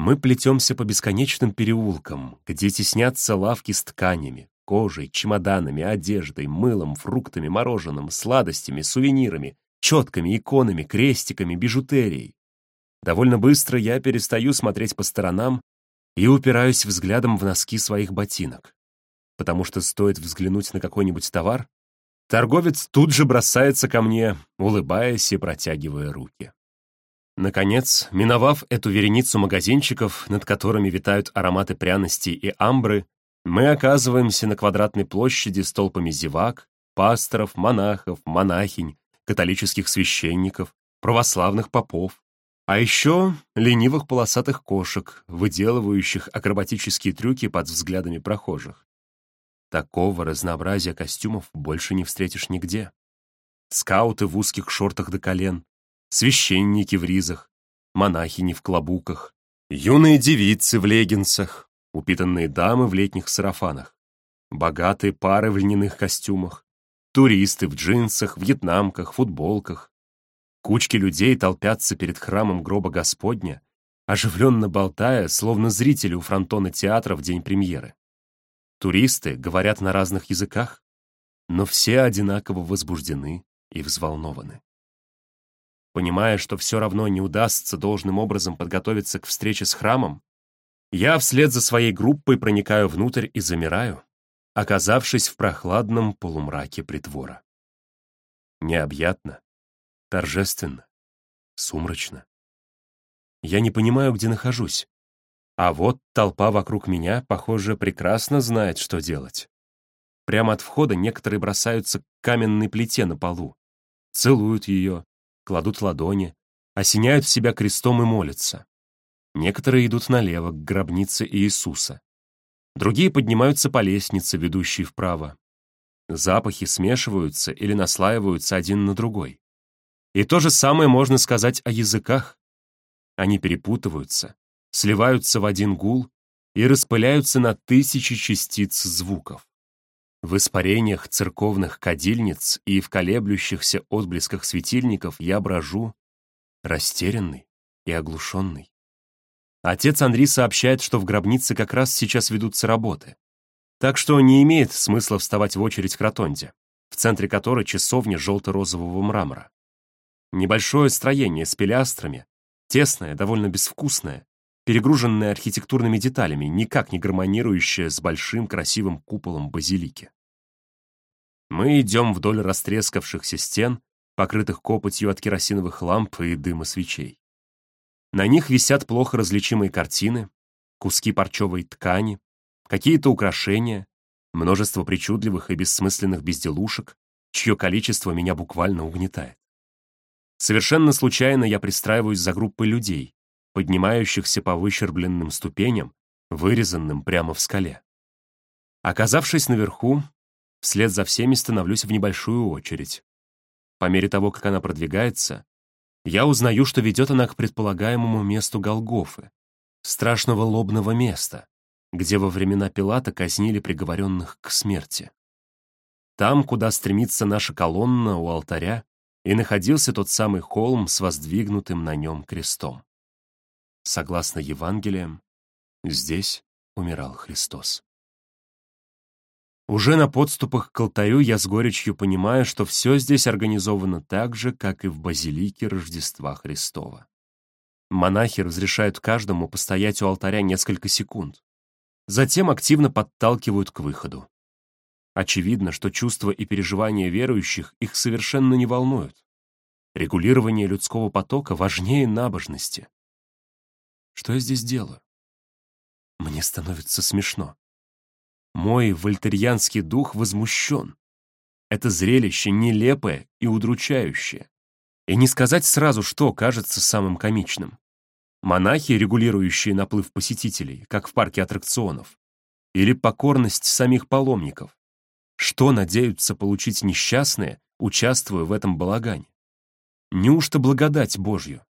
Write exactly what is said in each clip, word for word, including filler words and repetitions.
Мы плетемся по бесконечным переулкам, где теснятся лавки с тканями, кожей, чемоданами, одеждой, мылом, фруктами, мороженым, сладостями, сувенирами, четками, иконами, крестиками, бижутерией. Довольно быстро я перестаю смотреть по сторонам и упираюсь взглядом в носки своих ботинок, потому что стоит взглянуть на какой-нибудь товар, торговец тут же бросается ко мне, улыбаясь и протягивая руки. Наконец, миновав эту вереницу магазинчиков, над которыми витают ароматы пряностей и амбры, мы оказываемся на квадратной площади с толпами зевак, пасторов, монахов, монахинь, католических священников, православных попов, а еще ленивых полосатых кошек, выделывающих акробатические трюки под взглядами прохожих. Такого разнообразия костюмов больше не встретишь нигде. Скауты в узких шортах до колен, священники в ризах, монахини в клобуках, юные девицы в леггинсах, упитанные дамы в летних сарафанах, богатые пары в льняных костюмах, туристы в джинсах, вьетнамках, футболках. Кучки людей толпятся перед храмом гроба Господня, оживленно болтая, словно зрители у фронтона театра в день премьеры. Туристы говорят на разных языках, но все одинаково возбуждены и взволнованы. Понимая, что все равно не удастся должным образом подготовиться к встрече с храмом, я вслед за своей группой проникаю внутрь и замираю, оказавшись в прохладном полумраке притвора. Необъятно, торжественно, сумрачно. Я не понимаю, где нахожусь. А вот толпа вокруг меня, похоже, прекрасно знает, что делать. Прямо от входа некоторые бросаются к каменной плите на полу, целуют ее, кладут ладони, осеняют себя крестом и молятся. Некоторые идут налево, к гробнице Иисуса. Другие поднимаются по лестнице, ведущей вправо. Запахи смешиваются или наслаиваются один на другой. И то же самое можно сказать о языках. Они перепутываются, сливаются в один гул и распыляются на тысячи частиц звуков. В испарениях церковных кадильниц и в колеблющихся отблесках светильников я брожу, растерянный и оглушенный. Отец Андрей сообщает, что в гробнице как раз сейчас ведутся работы, так что не имеет смысла вставать в очередь к ротонде, в центре которой часовня желто-розового мрамора. Небольшое строение с пилястрами, тесное, довольно безвкусное, перегруженное архитектурными деталями, никак не гармонирующее с большим красивым куполом базилики. Мы идем вдоль растрескавшихся стен, покрытых копотью от керосиновых ламп и дыма свечей. На них висят плохо различимые картины, куски парчевой ткани, какие-то украшения, множество причудливых и бессмысленных безделушек, чье количество меня буквально угнетает. Совершенно случайно я пристраиваюсь за группой людей, поднимающихся по выщербленным ступеням, вырезанным прямо в скале. Оказавшись наверху, вслед за всеми становлюсь в небольшую очередь. По мере того, как она продвигается, я узнаю, что ведет она к предполагаемому месту Голгофы, страшного лобного места, где во времена Пилата казнили приговоренных к смерти. Там, куда стремится наша колонна у алтаря, и находился тот самый холм с воздвигнутым на нем крестом. Согласно Евангелиям, здесь умирал Христос. Уже на подступах к алтарю я с горечью понимаю, что все здесь организовано так же, как и в базилике Рождества Христова. Монахи разрешают каждому постоять у алтаря несколько секунд, затем активно подталкивают к выходу. Очевидно, что чувства и переживания верующих их совершенно не волнуют. Регулирование людского потока важнее набожности. Что я здесь делаю? Мне становится смешно. Мой вольтерьянский дух возмущен. Это зрелище нелепое и удручающее. И не сказать сразу, что кажется самым комичным. Монахи, регулирующие наплыв посетителей, как в парке аттракционов, или покорность самих паломников. Что надеются получить несчастные, участвуя в этом балагане? Неужто благодать Божью?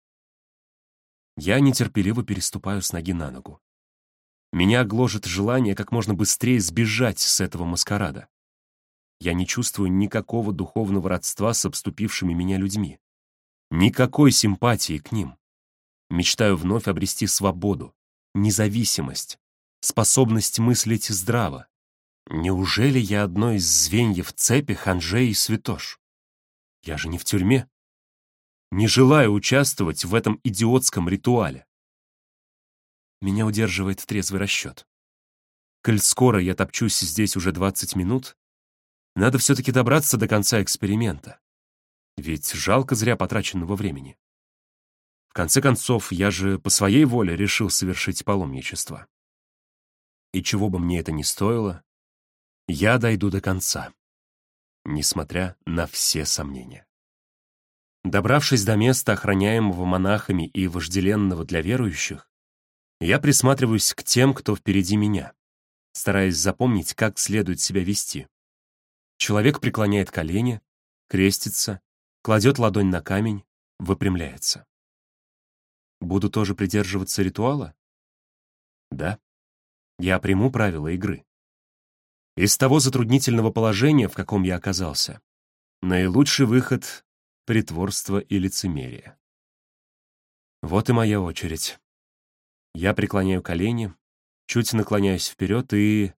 Я нетерпеливо переступаю с ноги на ногу. Меня гложет желание как можно быстрее сбежать с этого маскарада. Я не чувствую никакого духовного родства с обступившими меня людьми. Никакой симпатии к ним. Мечтаю вновь обрести свободу, независимость, способность мыслить здраво. Неужели я одно из звеньев цепи Ханжей и Святош? Я же не в тюрьме. Не желаю участвовать в этом идиотском ритуале. Меня удерживает трезвый расчет. Коль скоро я топчусь здесь уже двадцать минут, надо все-таки добраться до конца эксперимента. Ведь жалко зря потраченного времени. В конце концов, я же по своей воле решил совершить паломничество. И чего бы мне это ни стоило, я дойду до конца, несмотря на все сомнения. Добравшись до места, охраняемого монахами и вожделенного для верующих, я присматриваюсь к тем, кто впереди меня, стараясь запомнить, как следует себя вести. Человек преклоняет колени, крестится, кладет ладонь на камень, выпрямляется. Буду тоже придерживаться ритуала? Да, я приму правила игры. Из того затруднительного положения, в каком я оказался, наилучший выход — притворство и лицемерие. Вот и моя очередь. Я преклоняю колени, чуть наклоняюсь вперед и...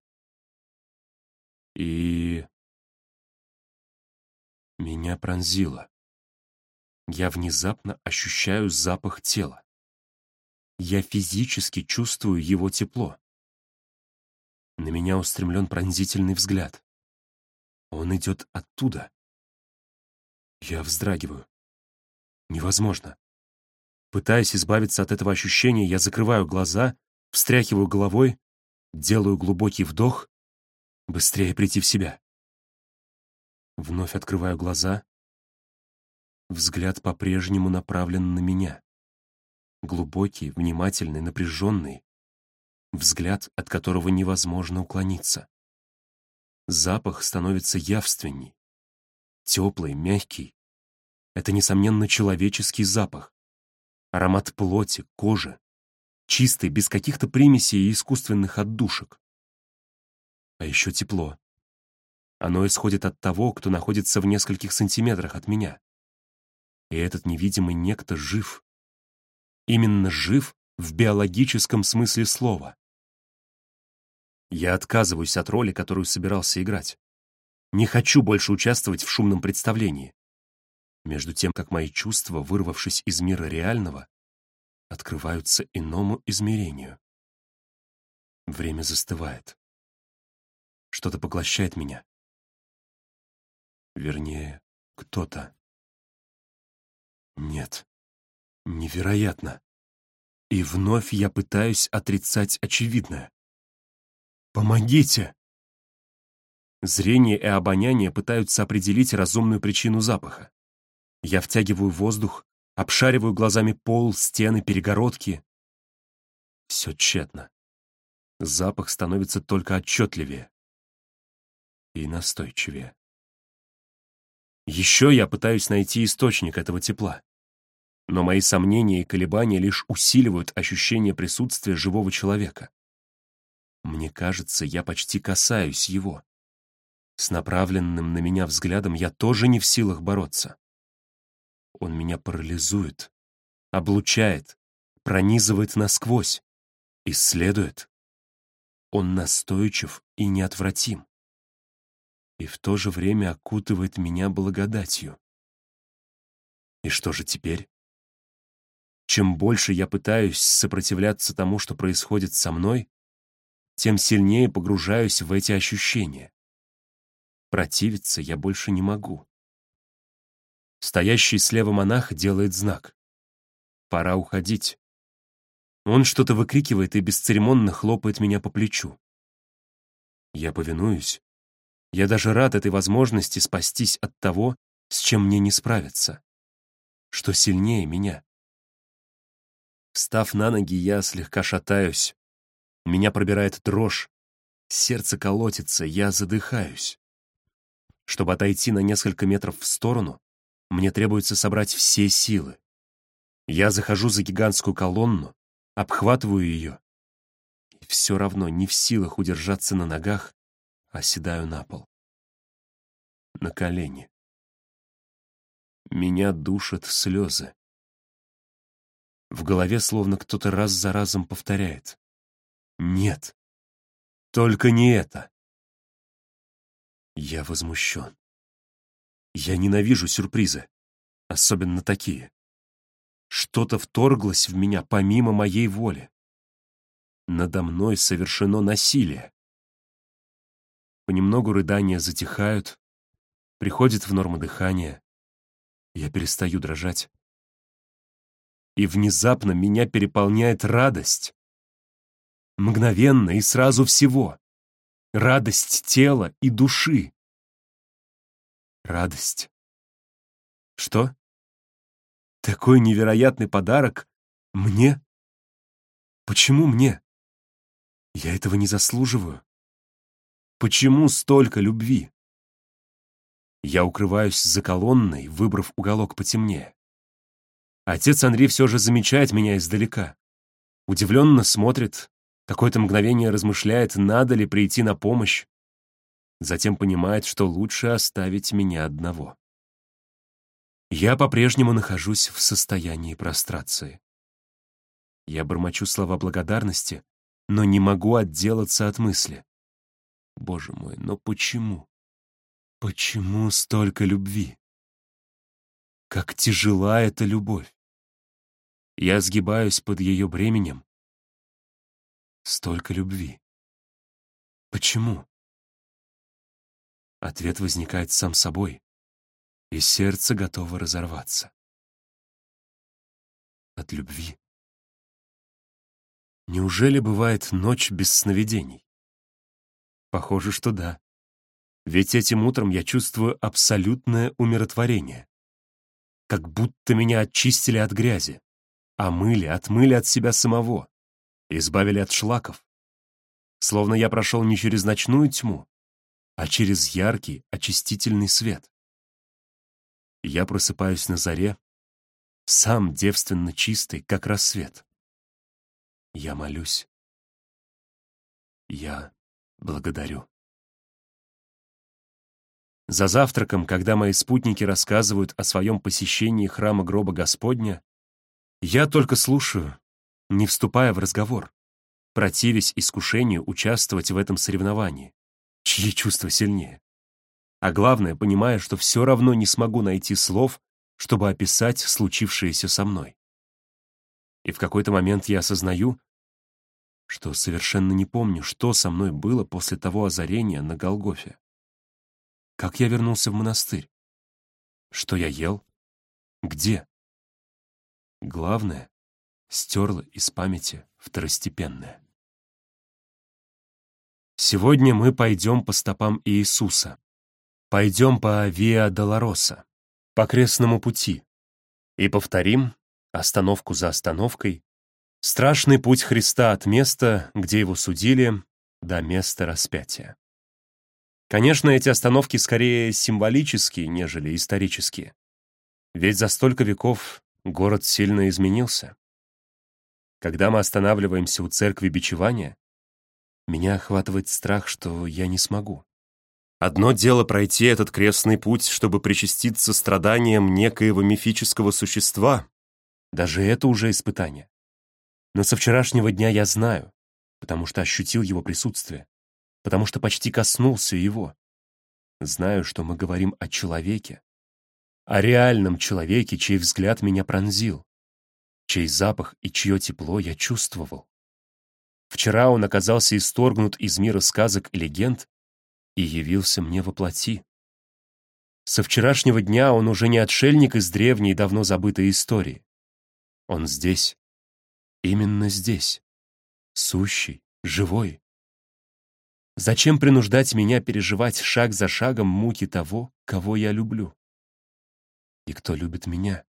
И... Меня пронзило. Я внезапно ощущаю запах тела. Я физически чувствую его тепло. На меня устремлен пронзительный взгляд. Он идет оттуда. Я вздрагиваю. Невозможно. Пытаясь избавиться от этого ощущения, я закрываю глаза, встряхиваю головой, делаю глубокий вдох, быстрее прийти в себя. Вновь открываю глаза. Взгляд по-прежнему направлен на меня. Глубокий, внимательный, напряженный. Взгляд, от которого невозможно уклониться. Запах становится явственней. Теплый, мягкий. Это, несомненно, человеческий запах. Аромат плоти, кожи. Чистый, без каких-то примесей и искусственных отдушек. А еще тепло. Оно исходит от того, кто находится в нескольких сантиметрах от меня. И этот невидимый некто жив. Именно жив в биологическом смысле слова. Я отказываюсь от роли, которую собирался играть. Не хочу больше участвовать в шумном представлении. Между тем, как мои чувства, вырвавшись из мира реального, открываются иному измерению. Время застывает. Что-то поглощает меня. Вернее, кто-то. Нет. Невероятно. И вновь я пытаюсь отрицать очевидное. Помогите! Зрение и обоняние пытаются определить разумную причину запаха. Я втягиваю воздух, обшариваю глазами пол, стены, перегородки. Все тщетно. Запах становится только отчетливее и настойчивее. Еще я пытаюсь найти источник этого тепла. Но мои сомнения и колебания лишь усиливают ощущение присутствия живого человека. Мне кажется, я почти касаюсь его. С направленным на меня взглядом я тоже не в силах бороться. Он меня парализует, облучает, пронизывает насквозь, исследует. Он настойчив и неотвратим. И в то же время окутывает меня благодатью. И что же теперь? Чем больше я пытаюсь сопротивляться тому, что происходит со мной, тем сильнее погружаюсь в эти ощущения. Противиться я больше не могу. Стоящий слева монах делает знак. Пора уходить. Он что-то выкрикивает и бесцеремонно хлопает меня по плечу. Я повинуюсь. Я даже рад этой возможности спастись от того, с чем мне не справиться. Что сильнее меня. Встав на ноги, я слегка шатаюсь. Меня пробирает дрожь. Сердце колотится, я задыхаюсь. Чтобы отойти на несколько метров в сторону, мне требуется собрать все силы. Я захожу за гигантскую колонну, обхватываю ее. И все равно не в силах удержаться на ногах, оседаю на пол. На колени. Меня душат слезы. В голове словно кто-то раз за разом повторяет. Нет, только не это. Я возмущен. Я ненавижу сюрпризы, особенно такие. Что-то вторглось в меня помимо моей воли. Надо мной совершено насилие. Понемногу рыдания затихают, приходит в норму дыхание. Я перестаю дрожать. И внезапно меня переполняет радость. Мгновенно и сразу всего. Радость тела и души. Радость. Что? Такой невероятный подарок мне? Почему мне? Я этого не заслуживаю. Почему столько любви? Я укрываюсь за колонной, выбрав уголок потемнее. Отец Анри все же замечает меня издалека. Удивленно смотрит, какое-то мгновение размышляет, надо ли прийти на помощь. Затем понимает, что лучше оставить меня одного. Я по-прежнему нахожусь в состоянии прострации. Я бормочу слова благодарности, но не могу отделаться от мысли. Боже мой, но почему? Почему столько любви? Как тяжела эта любовь. Я сгибаюсь под ее бременем. Столько любви. Почему? Ответ возникает сам собой, и сердце готово разорваться. От любви. Неужели бывает ночь без сновидений? Похоже, что да. Ведь этим утром я чувствую абсолютное умиротворение. Как будто меня очистили от грязи, омыли, отмыли от себя самого, избавили от шлаков. Словно я прошел не через ночную тьму, а через яркий очистительный свет. Я просыпаюсь на заре, сам девственно чистый, как рассвет. Я молюсь. Я благодарю. За завтраком, когда мои спутники рассказывают о своем посещении храма гроба Господня, я только слушаю, не вступая в разговор, противясь искушению участвовать в этом соревновании, чьи чувства сильнее. А главное, понимая, что все равно не смогу найти слов, чтобы описать случившееся со мной. И в какой-то момент я осознаю, что совершенно не помню, что со мной было после того озарения на Голгофе. Как я вернулся в монастырь? Что я ел? Где? Главное, стерло из памяти второстепенное. Сегодня мы пойдем по стопам Иисуса. Пойдем по Виа Долороса, по крестному пути, и повторим, остановку за остановкой, страшный путь Христа от места, где его судили, до места распятия. Конечно, эти остановки скорее символические, нежели исторические. Ведь за столько веков город сильно изменился. Когда мы останавливаемся у церкви бичевания, меня охватывает страх, что я не смогу. Одно дело пройти этот крестный путь, чтобы причаститься страданиям некоего мифического существа. Даже это уже испытание. Но со вчерашнего дня я знаю, потому что ощутил его присутствие, потому что почти коснулся его. Знаю, что мы говорим о человеке, о реальном человеке, чей взгляд меня пронзил, чей запах и чье тепло я чувствовал. Вчера он оказался исторгнут из мира сказок и легенд и явился мне во плоти. Со вчерашнего дня он уже не отшельник из древней, давно забытой истории. Он здесь, именно здесь, сущий, живой. Зачем принуждать меня переживать шаг за шагом муки того, кого я люблю? И кто любит меня?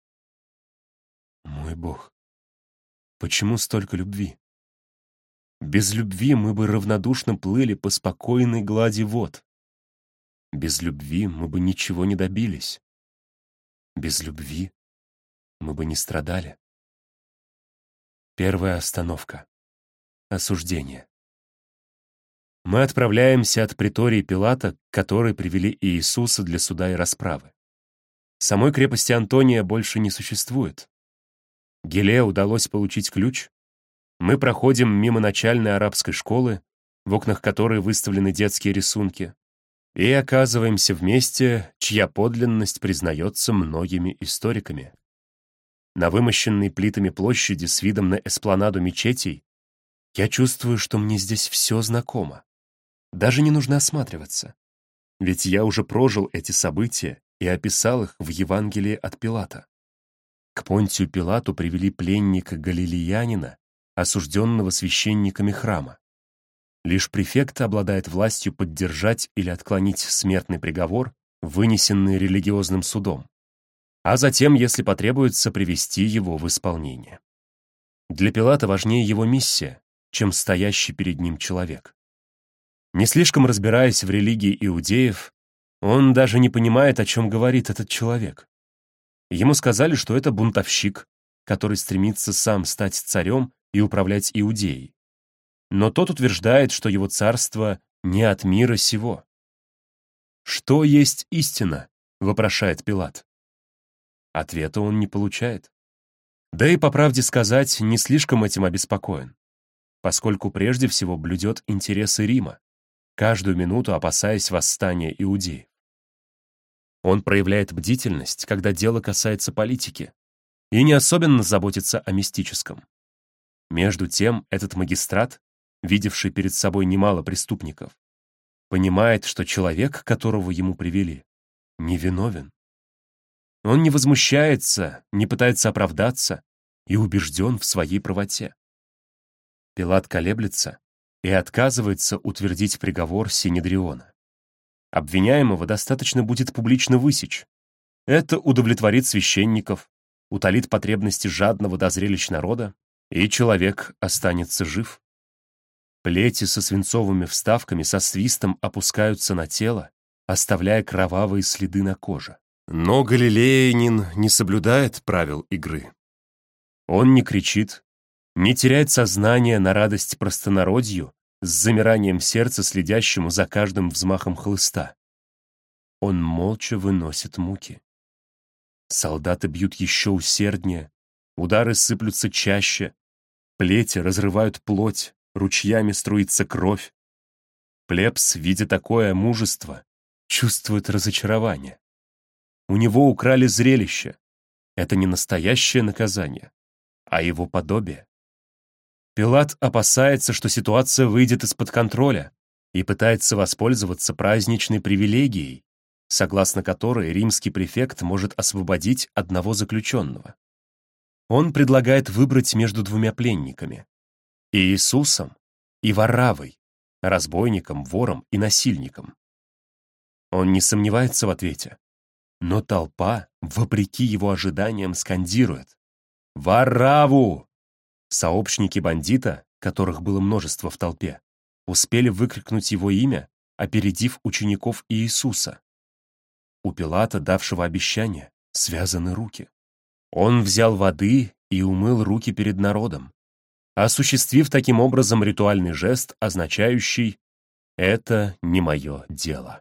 Мой Бог, почему столько любви? Без любви мы бы равнодушно плыли по спокойной глади вод. Без любви мы бы ничего не добились. Без любви мы бы не страдали. Первая остановка. Осуждение. Мы отправляемся от притории Пилата, к которой привели Иисуса для суда и расправы. Самой крепости Антония больше не существует. Геле удалось получить ключ, Мы проходим мимо начальной арабской школы, в окнах которой выставлены детские рисунки, и оказываемся в месте, чья подлинность признается многими историками. На вымощенной плитами площади с видом на эспланаду мечетей я чувствую, что мне здесь все знакомо. Даже не нужно осматриваться. Ведь я уже прожил эти события и описал их в Евангелии от Пилата. К Понтию Пилату привели пленника галилеянина, осужденного священниками храма. Лишь префект обладает властью поддержать или отклонить смертный приговор, вынесенный религиозным судом, а затем, если потребуется, привести его в исполнение. Для Пилата важнее его миссия, чем стоящий перед ним человек. Не слишком разбираясь в религии иудеев, он даже не понимает, о чем говорит этот человек. Ему сказали, что это бунтовщик, который стремится сам стать царем и управлять Иудеей. Но тот утверждает, что его царство не от мира сего. «Что есть истина?» — вопрошает Пилат. Ответа он не получает. Да и, по правде сказать, не слишком этим обеспокоен, поскольку прежде всего блюдет интересы Рима, каждую минуту опасаясь восстания иудеев. Он проявляет бдительность, когда дело касается политики, и не особенно заботится о мистическом. Между тем, этот магистрат, видевший перед собой немало преступников, понимает, что человек, которого ему привели, невиновен. Он не возмущается, не пытается оправдаться и убежден в своей правоте. Пилат колеблется и отказывается утвердить приговор Синедриона. Обвиняемого достаточно будет публично высечь. Это удовлетворит священников, утолит потребности жадного до зрелищ народа, и человек останется жив. Плети со свинцовыми вставками со свистом опускаются на тело, оставляя кровавые следы на коже. Но галилеянин не соблюдает правил игры. Он не кричит, не теряет сознание на радость простонародью с замиранием сердца, следящему за каждым взмахом хлыста. Он молча выносит муки. Солдаты бьют еще усерднее, удары сыплются чаще, плети разрывают плоть, ручьями струится кровь. Плебс, видя такое мужество, чувствует разочарование. У него украли зрелище. Это не настоящее наказание, а его подобие. Пилат опасается, что ситуация выйдет из-под контроля и пытается воспользоваться праздничной привилегией, согласно которой римский префект может освободить одного заключенного. Он предлагает выбрать между двумя пленниками — Иисусом и Вараввой, разбойником, вором и насильником. Он не сомневается в ответе, но толпа, вопреки его ожиданиям, скандирует: «Варавву!» Сообщники бандита, которых было множество в толпе, успели выкрикнуть его имя, опередив учеников Иисуса. У Пилата, давшего обещание, связаны руки. Он взял воды и умыл руки перед народом, осуществив таким образом ритуальный жест, означающий «это не мое дело».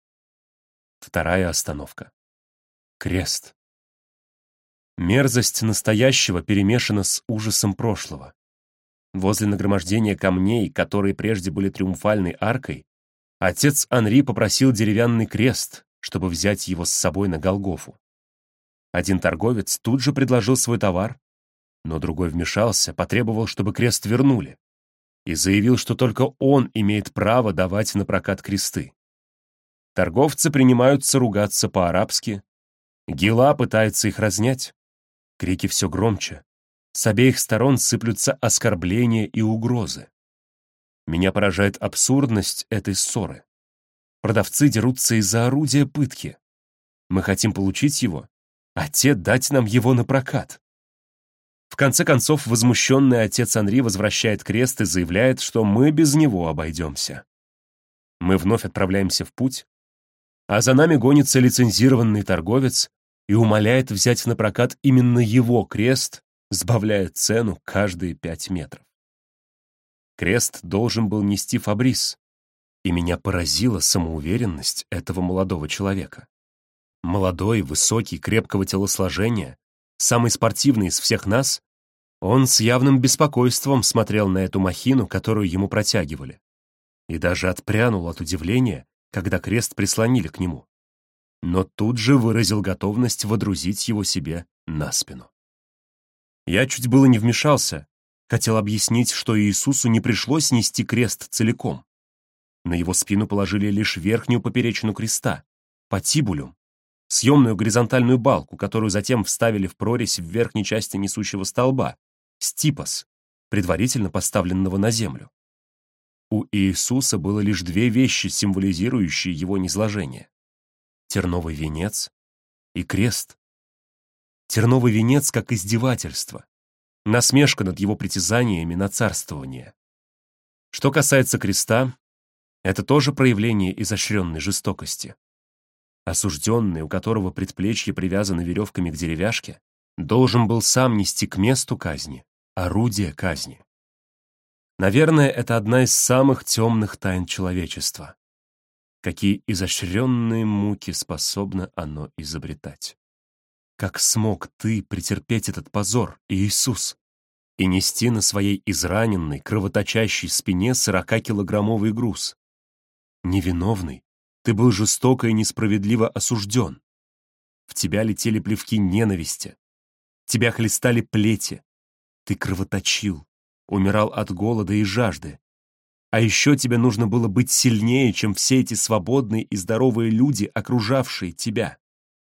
Вторая остановка. Крест. Мерзость настоящего перемешана с ужасом прошлого. Возле нагромождения камней, которые прежде были триумфальной аркой, отец Анри попросил деревянный крест, чтобы взять его с собой на Голгофу. Один торговец тут же предложил свой товар, но другой вмешался, потребовал, чтобы крест вернули, и заявил, что только он имеет право давать на прокат кресты. Торговцы принимаются ругаться по-арабски, Гила пытается их разнять. Крики все громче. С обеих сторон сыплются оскорбления и угрозы. Меня поражает абсурдность этой ссоры. Продавцы дерутся из-за орудия пытки. Мы хотим получить его, а те дать нам его на прокат. В конце концов, возмущенный отец Анри возвращает крест и заявляет, что мы без него обойдемся. Мы вновь отправляемся в путь, а за нами гонится лицензированный торговец и умоляет взять на прокат именно его крест, сбавляя цену каждые пять метров. Крест должен был нести Фабрис, и меня поразила самоуверенность этого молодого человека. Молодой, высокий, крепкого телосложения, самый спортивный из всех нас, Он с явным беспокойством смотрел на эту махину, которую ему протягивали, и даже отпрянул от удивления, когда крест прислонили к нему, но тут же выразил готовность водрузить его себе на спину. Я чуть было не вмешался, хотел объяснить, что Иисусу не пришлось нести крест целиком. На его спину положили лишь верхнюю поперечину креста, патибулюм, съемную горизонтальную балку, которую затем вставили в прорезь в верхней части несущего столба, стипос, предварительно поставленного на землю. У Иисуса было лишь две вещи, символизирующие его низложение: терновый венец и крест. Терновый венец как издевательство, насмешка над его притязаниями на царствование. Что касается креста, это тоже проявление изощренной жестокости. Осужденный, у которого предплечье привязаны веревками к деревяшке, должен был сам нести к месту казни орудие казни. Наверное, это одна из самых темных тайн человечества. Какие изощренные муки способно оно изобретать. Как смог ты претерпеть этот позор, Иисус, и нести на своей израненной, кровоточащей спине сорокакилограммовый груз? Невиновный, ты был жестоко и несправедливо осужден. В тебя летели плевки ненависти. Тебя хлестали плети. Ты кровоточил, умирал от голода и жажды. А еще тебе нужно было быть сильнее, чем все эти свободные и здоровые люди, окружавшие тебя.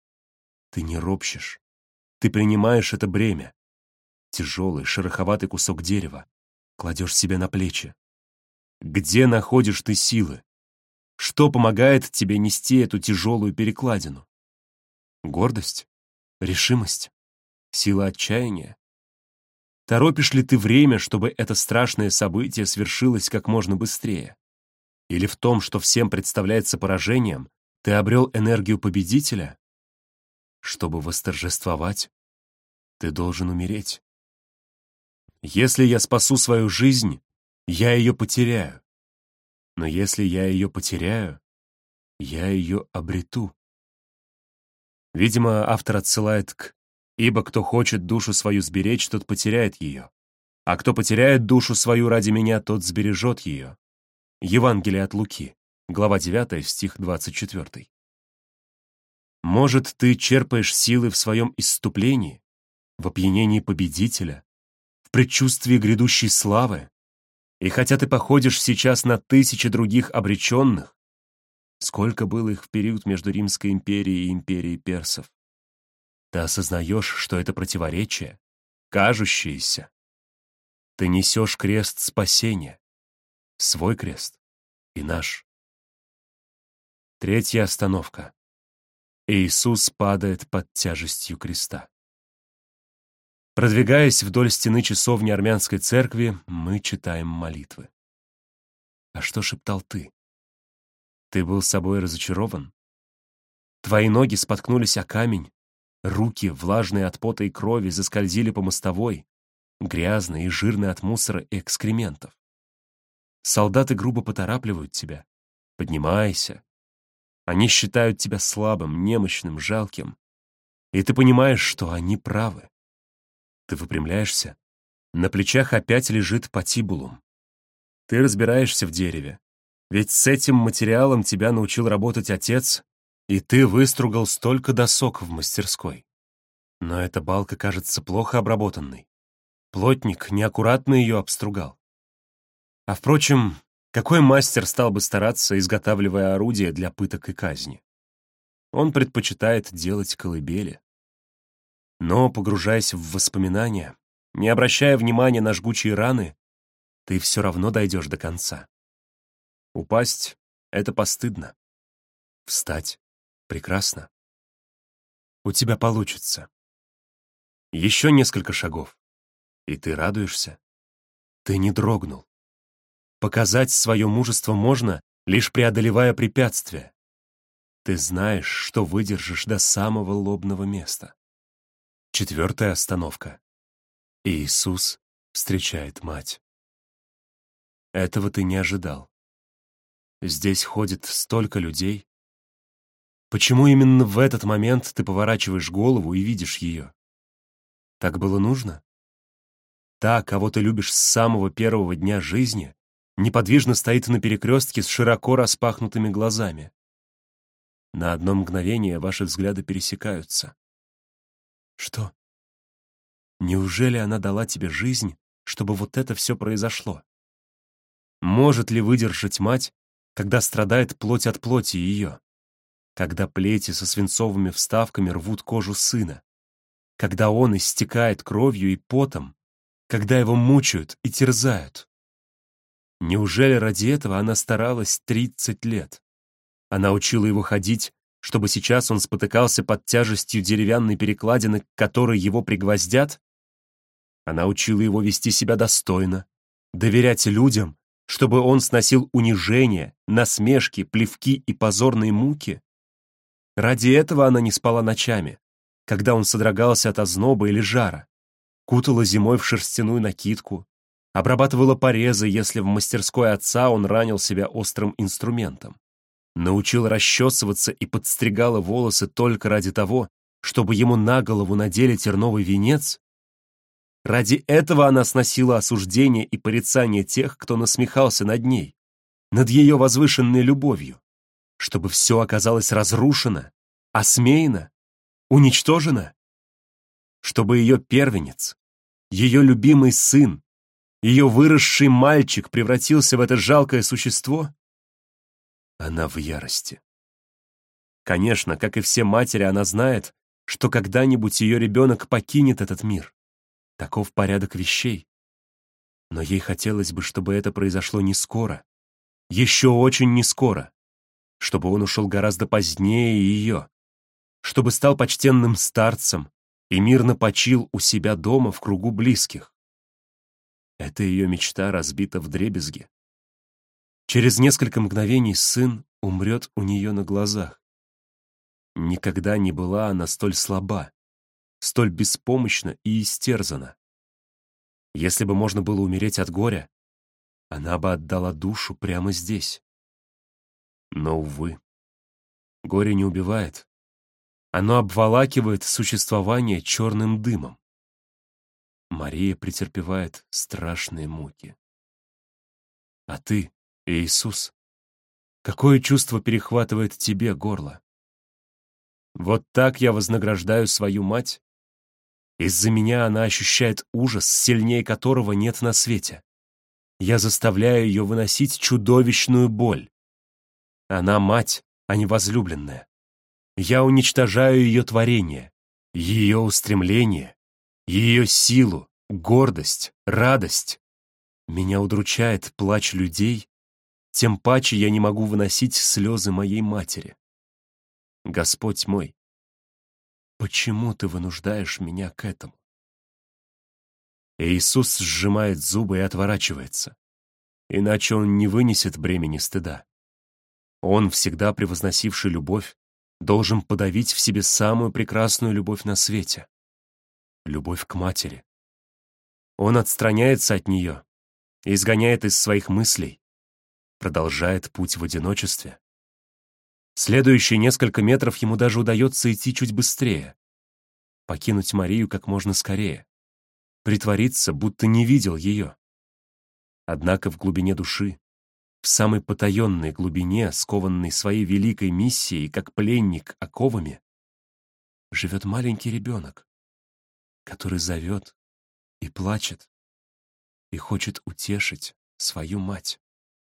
Ты не ропщешь. Ты принимаешь это бремя. Тяжелый, шероховатый кусок дерева. Кладешь себе на плечи. Где находишь ты силы? Что помогает тебе нести эту тяжелую перекладину? Гордость? Решимость? Сила отчаяния? Торопишь ли ты время, чтобы это страшное событие свершилось как можно быстрее? Или в том, что всем представляется поражением, ты обрел энергию победителя? Чтобы восторжествовать, ты должен умереть. Если я спасу свою жизнь, я ее потеряю. Но если я ее потеряю, я ее обрету. Видимо, автор отсылает к «Ибо кто хочет душу свою сберечь, тот потеряет ее, а кто потеряет душу свою ради меня, тот сбережет ее». Евангелие от Луки, глава девятая, стих двадцать четвёртый. Может, ты черпаешь силы в своем исступлении, в опьянении победителя, в предчувствии грядущей славы, и хотя ты походишь сейчас на тысячи других обреченных, сколько было их в период между Римской империей и империей персов, ты осознаешь, что это противоречие, кажущееся. Ты несешь крест спасения, свой крест и наш. Третья остановка. Иисус падает под тяжестью креста. Продвигаясь вдоль стены часовни армянской церкви, мы читаем молитвы. А что шептал ты? Ты был собой разочарован? Твои ноги споткнулись о камень, руки, влажные от пота и крови, заскользили по мостовой, грязные и жирные от мусора и экскрементов. Солдаты грубо поторапливают тебя. Поднимайся. Они считают тебя слабым, немощным, жалким. И ты понимаешь, что они правы. Ты выпрямляешься. На плечах опять лежит патибулум. Ты разбираешься в дереве. Ведь с этим материалом тебя научил работать отец, и ты выстругал столько досок в мастерской. Но эта балка кажется плохо обработанной. Плотник неаккуратно ее обстругал. А впрочем, какой мастер стал бы стараться, изготавливая орудия для пыток и казни? Он предпочитает делать колыбели. Но, погружаясь в воспоминания, не обращая внимания на жгучие раны, ты все равно дойдешь до конца. Упасть — это постыдно. Встать — прекрасно. У тебя получится. Еще несколько шагов, и ты радуешься. Ты не дрогнул. Показать свое мужество можно, лишь преодолевая препятствия. Ты знаешь, что выдержишь до самого лобного места. Четвертая остановка. Иисус встречает мать. Этого ты не ожидал. Здесь ходит столько людей. Почему именно в этот момент ты поворачиваешь голову и видишь ее? Так было нужно? Та, кого ты любишь с самого первого дня жизни, неподвижно стоит на перекрестке с широко распахнутыми глазами. На одно мгновение ваши взгляды пересекаются. Что? Неужели она дала тебе жизнь, чтобы вот это все произошло? Может ли выдержать мать, когда страдает плоть от плоти ее? Когда плети со свинцовыми вставками рвут кожу сына? Когда он истекает кровью и потом? Когда его мучают и терзают? Неужели ради этого она старалась тридцать лет? Она учила его ходить, чтобы сейчас он спотыкался под тяжестью деревянной перекладины, к которой его пригвоздят? Она учила его вести себя достойно, доверять людям, чтобы он сносил унижения, насмешки, плевки и позорные муки? Ради этого она не спала ночами, когда он содрогался от озноба или жара, кутала зимой в шерстяную накидку, обрабатывала порезы, если в мастерской отца он ранил себя острым инструментом, научила расчесываться и подстригала волосы только ради того, чтобы ему на голову надели терновый венец? Ради этого она сносила осуждение и порицание тех, кто насмехался над ней, над ее возвышенной любовью, чтобы все оказалось разрушено, осмеяно, уничтожено, чтобы ее первенец, ее любимый сын, ее выросший мальчик превратился в это жалкое существо? Она в ярости. Конечно, как и все матери, она знает, что когда-нибудь ее ребенок покинет этот мир. Таков порядок вещей. Но ей хотелось бы, чтобы это произошло не скоро, еще очень не скоро, чтобы он ушел гораздо позднее ее, чтобы стал почтенным старцем и мирно почил у себя дома в кругу близких. Эта ее мечта разбита вдребезги. Через несколько мгновений сын умрет у нее на глазах. Никогда не была она столь слаба, столь беспомощна и истерзана. Если бы можно было умереть от горя, она бы отдала душу прямо здесь. Но, увы, горе не убивает. Оно обволакивает существование черным дымом. Мария претерпевает страшные муки. А ты, Иисус, какое чувство перехватывает тебе горло? Вот так я вознаграждаю свою мать? Из-за меня она ощущает ужас, сильнее которого нет на свете. Я заставляю ее выносить чудовищную боль. Она мать, а не возлюбленная. Я уничтожаю ее творение, ее устремление, ее силу, гордость, радость. Меня удручает плач людей, тем паче я не могу выносить слезы моей матери. Господь мой, почему ты вынуждаешь меня к этому? Иисус сжимает зубы и отворачивается, иначе он не вынесет бремени стыда. Он, всегда превозносивший любовь, должен подавить в себе самую прекрасную любовь на свете — любовь к матери. Он отстраняется от нее, изгоняет из своих мыслей, продолжает путь в одиночестве. Следующие несколько метров ему даже удается идти чуть быстрее, покинуть Марию как можно скорее, притвориться, будто не видел ее. Однако в глубине души, в самой потаенной глубине, скованной своей великой миссией, как пленник оковами, живет маленький ребенок, который зовет и плачет, и хочет утешить свою мать.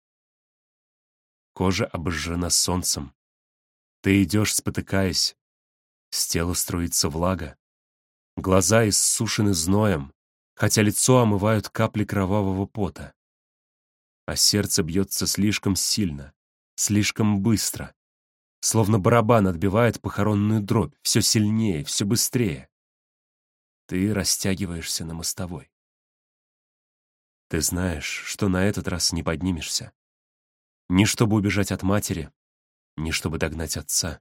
Кожа обожжена солнцем. Ты идешь, спотыкаясь. С тела струится влага. Глаза иссушены зноем, хотя лицо омывают капли кровавого пота. А сердце бьется слишком сильно, слишком быстро, словно барабан отбивает похоронную дробь, все сильнее, все быстрее. Ты растягиваешься на мостовой. Ты знаешь, что на этот раз не поднимешься. Ни чтобы убежать от матери, ни чтобы догнать отца.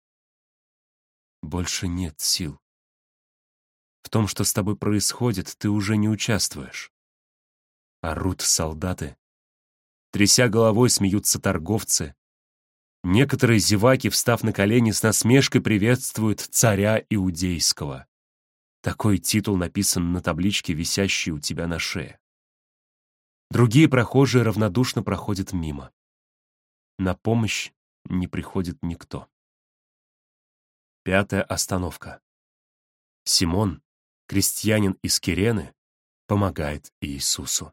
Больше нет сил. В том, что с тобой происходит, ты уже не участвуешь. Орут солдаты. Тряся головой, смеются торговцы. Некоторые зеваки, встав на колени, с насмешкой приветствуют царя иудейского. Такой титул написан на табличке, висящей у тебя на шее. Другие прохожие равнодушно проходят мимо. На помощь не приходит никто. Пятая остановка. Симон, крестьянин из Кирены, помогает Иисусу.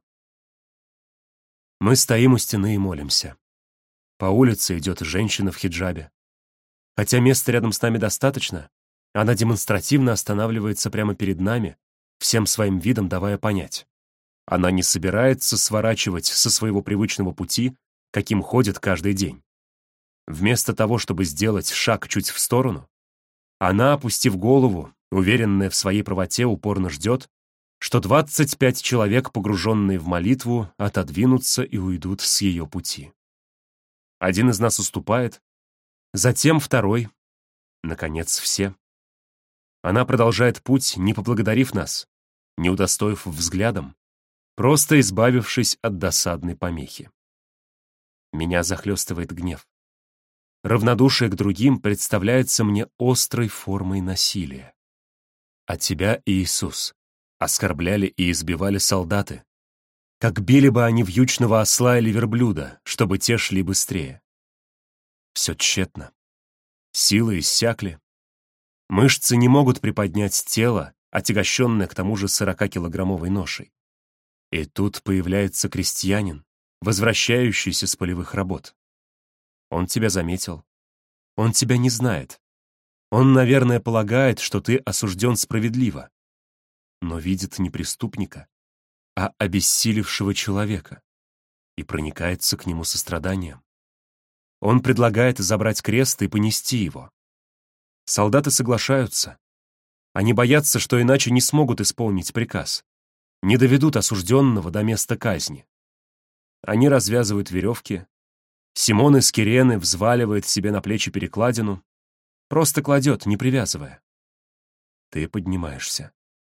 Мы стоим у стены и молимся. По улице идет женщина в хиджабе. Хотя места рядом с нами достаточно, она демонстративно останавливается прямо перед нами, всем своим видом давая понять. Она не собирается сворачивать со своего привычного пути, каким ходит каждый день. Вместо того, чтобы сделать шаг чуть в сторону, она, опустив голову, уверенная в своей правоте, упорно ждет, что двадцать пять человек, погруженные в молитву, отодвинутся и уйдут с ее пути. Один из нас уступает, затем второй, наконец, все. Она продолжает путь, не поблагодарив нас, не удостоив взглядом, просто избавившись от досадной помехи. Меня захлестывает гнев. Равнодушие к другим представляется мне острой формой насилия. А тебя, Иисус, оскорбляли и избивали солдаты, как били бы они вьючного осла или верблюда, чтобы те шли быстрее. Все тщетно. Силы иссякли. Мышцы не могут приподнять тело, отягощенное к тому же сорокакилограммовой ношей. И тут появляется крестьянин, возвращающийся с полевых работ. Он тебя заметил. Он тебя не знает. Он, наверное, полагает, что ты осужден справедливо, но видит не преступника, а обессилевшего человека и проникается к нему состраданием. Он предлагает забрать крест и понести его. Солдаты соглашаются. Они боятся, что иначе не смогут исполнить приказ, не доведут осужденного до места казни. Они развязывают веревки. Симон из Кирены взваливает себе на плечи перекладину, просто кладет, не привязывая. Ты поднимаешься.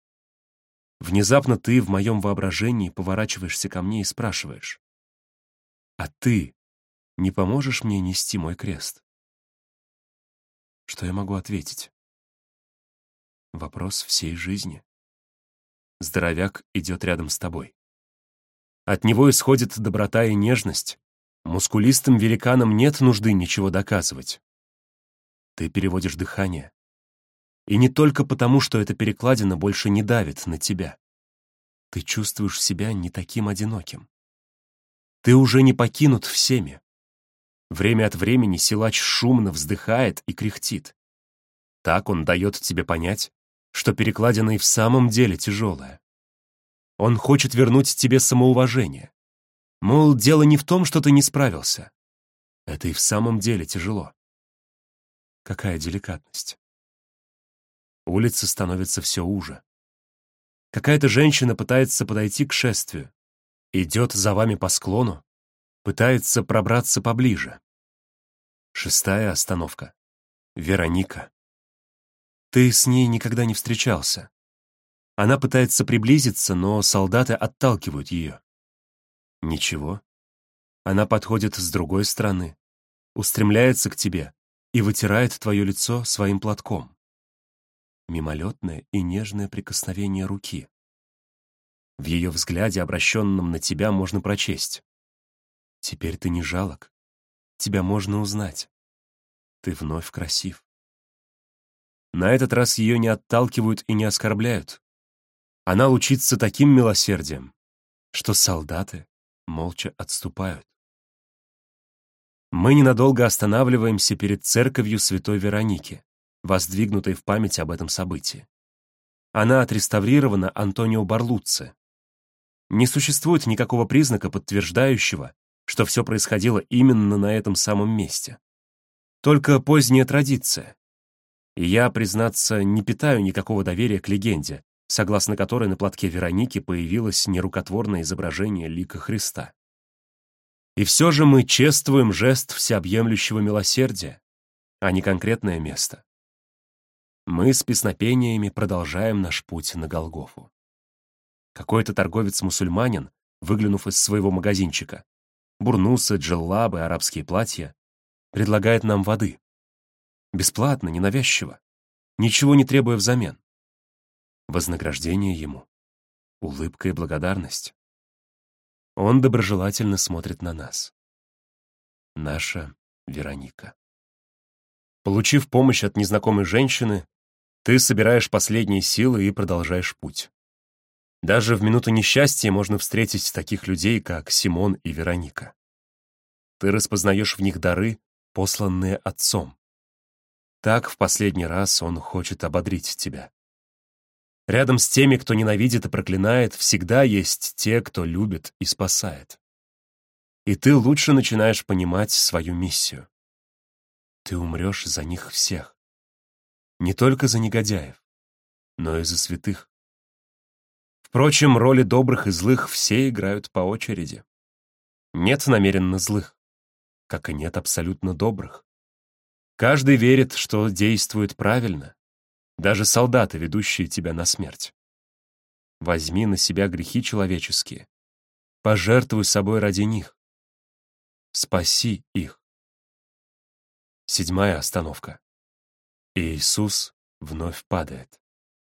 Внезапно ты в моем воображении поворачиваешься ко мне и спрашиваешь: «А ты не поможешь мне нести мой крест?» Что я могу ответить? Вопрос всей жизни. Здоровяк идет рядом с тобой. От него исходит доброта и нежность. Мускулистым великанам нет нужды ничего доказывать. Ты переводишь дыхание. И не только потому, что эта перекладина больше не давит на тебя. Ты чувствуешь себя не таким одиноким. Ты уже не покинут всеми. Время от времени силач шумно вздыхает и кряхтит. Так он дает тебе понять, что перекладина и в самом деле тяжелая. Он хочет вернуть тебе самоуважение. Мол, дело не в том, что ты не справился. Это и в самом деле тяжело. Какая деликатность. Улица становится все уже. Какая-то женщина пытается подойти к шествию. Идет за вами по склону, пытается пробраться поближе. Шестая остановка. Вероника. Ты с ней никогда не встречался. Она пытается приблизиться, но солдаты отталкивают ее. Ничего. Она подходит с другой стороны, устремляется к тебе и вытирает твое лицо своим платком. Мимолетное и нежное прикосновение руки. В ее взгляде, обращенном на тебя, можно прочесть: теперь ты не жалок, тебя можно узнать. Ты вновь красив. На этот раз ее не отталкивают и не оскорбляют. Она лучится таким милосердием, что солдаты молча отступают. Мы ненадолго останавливаемся перед церковью святой Вероники, воздвигнутой в память об этом событии. Она отреставрирована Антонио Барлуцци. Не существует никакого признака, подтверждающего, что все происходило именно на этом самом месте. Только поздняя традиция. И я, признаться, не питаю никакого доверия к легенде, согласно которой на платке Вероники появилось нерукотворное изображение лика Христа. И все же мы чествуем жест всеобъемлющего милосердия, а не конкретное место. Мы с песнопениями продолжаем наш путь на Голгофу. Какой-то торговец-мусульманин, выглянув из своего магазинчика, бурнусы, джеллабы, арабские платья, предлагает нам воды. Бесплатно, ненавязчиво, ничего не требуя взамен. Вознаграждение ему — улыбка и благодарность. Он доброжелательно смотрит на нас. Наша Вероника. Получив помощь от незнакомой женщины, ты собираешь последние силы и продолжаешь путь. Даже в минуту несчастья можно встретить таких людей, как Симон и Вероника. Ты распознаешь в них дары, посланные Отцом. Так в последний раз Он хочет ободрить тебя. Рядом с теми, кто ненавидит и проклинает, всегда есть те, кто любит и спасает. И ты лучше начинаешь понимать свою миссию. Ты умрешь за них всех. Не только за негодяев, но и за святых. Впрочем, роли добрых и злых все играют по очереди. Нет намеренно злых, как и нет абсолютно добрых. Каждый верит, что действует правильно, даже солдаты, ведущие тебя на смерть. Возьми на себя грехи человеческие, пожертвуй собой ради них. Спаси их. Седьмая остановка. Иисус вновь падает.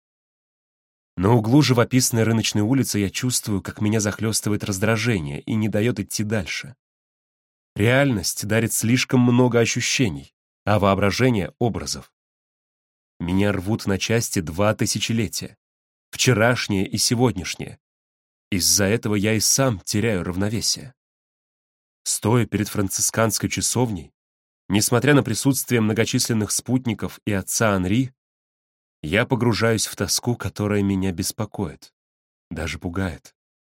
На углу живописной рыночной улицы я чувствую, как меня захлестывает раздражение и не дает идти дальше. Реальность дарит слишком много ощущений, а воображение — образов. Меня рвут на части два тысячелетия, вчерашнее и сегодняшнее. Из-за этого я и сам теряю равновесие. Стоя перед францисканской часовней, несмотря на присутствие многочисленных спутников и отца Анри, я погружаюсь в тоску, которая меня беспокоит, даже пугает.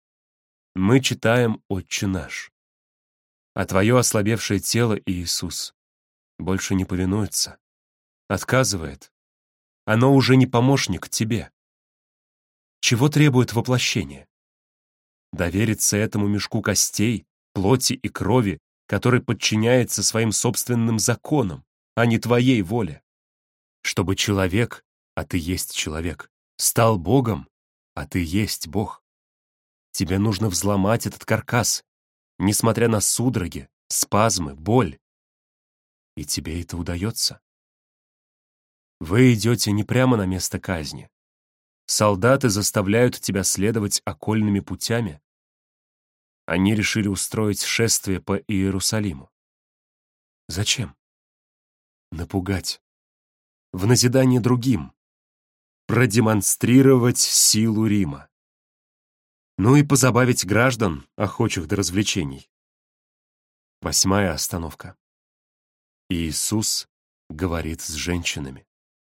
Мы читаем «Отче наш», а твое ослабевшее тело, Иисус, больше не повинуется, отказывает. Оно уже не помощник тебе. Чего требует воплощение? Довериться этому мешку костей, плоти и крови, который подчиняется своим собственным законам, а не твоей воле. Чтобы человек, а ты есть человек, стал Богом, а ты есть Бог. Тебе нужно взломать этот каркас, несмотря на судороги, спазмы, боль. И тебе это удается. Вы идете не прямо на место казни. Солдаты заставляют тебя следовать окольными путями. Они решили устроить шествие по Иерусалиму. Зачем? Напугать. В назидание другим. Продемонстрировать силу Рима. Ну и позабавить граждан, охочих до развлечений. Восьмая остановка. Иисус говорит с женщинами.